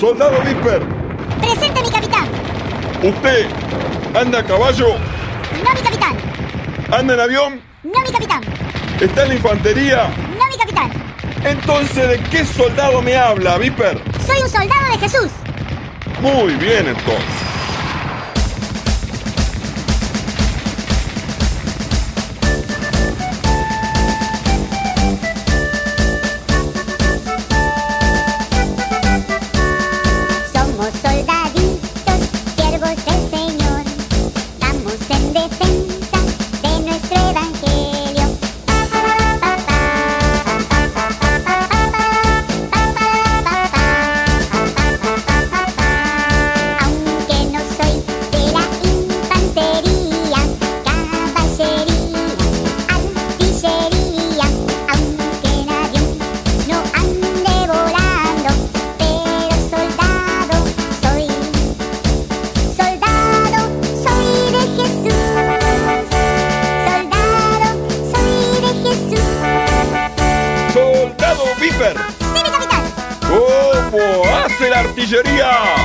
Soldado Viper. Presente, mi capitán. ¿Usted anda a caballo? No, mi capitán. ¿Anda en avión? No, mi capitán. ¿Está en la infantería? No, mi capitán. Entonces, ¿de qué soldado me habla, Viper? Soy un soldado de Jesús. Muy bien, entonces. Somos soldaditos, siervos del Señor. Estamos en defensa de nuestro evangelio. Aunque no soy de la infantería, caballería, artillería, aunque en avión no ande volando, pero soldado soy de Jesús. Soldado soy de Jesús. ¡Soldado Viper! ¡Sí, mi capitán! ¿Cómo hace la artillería?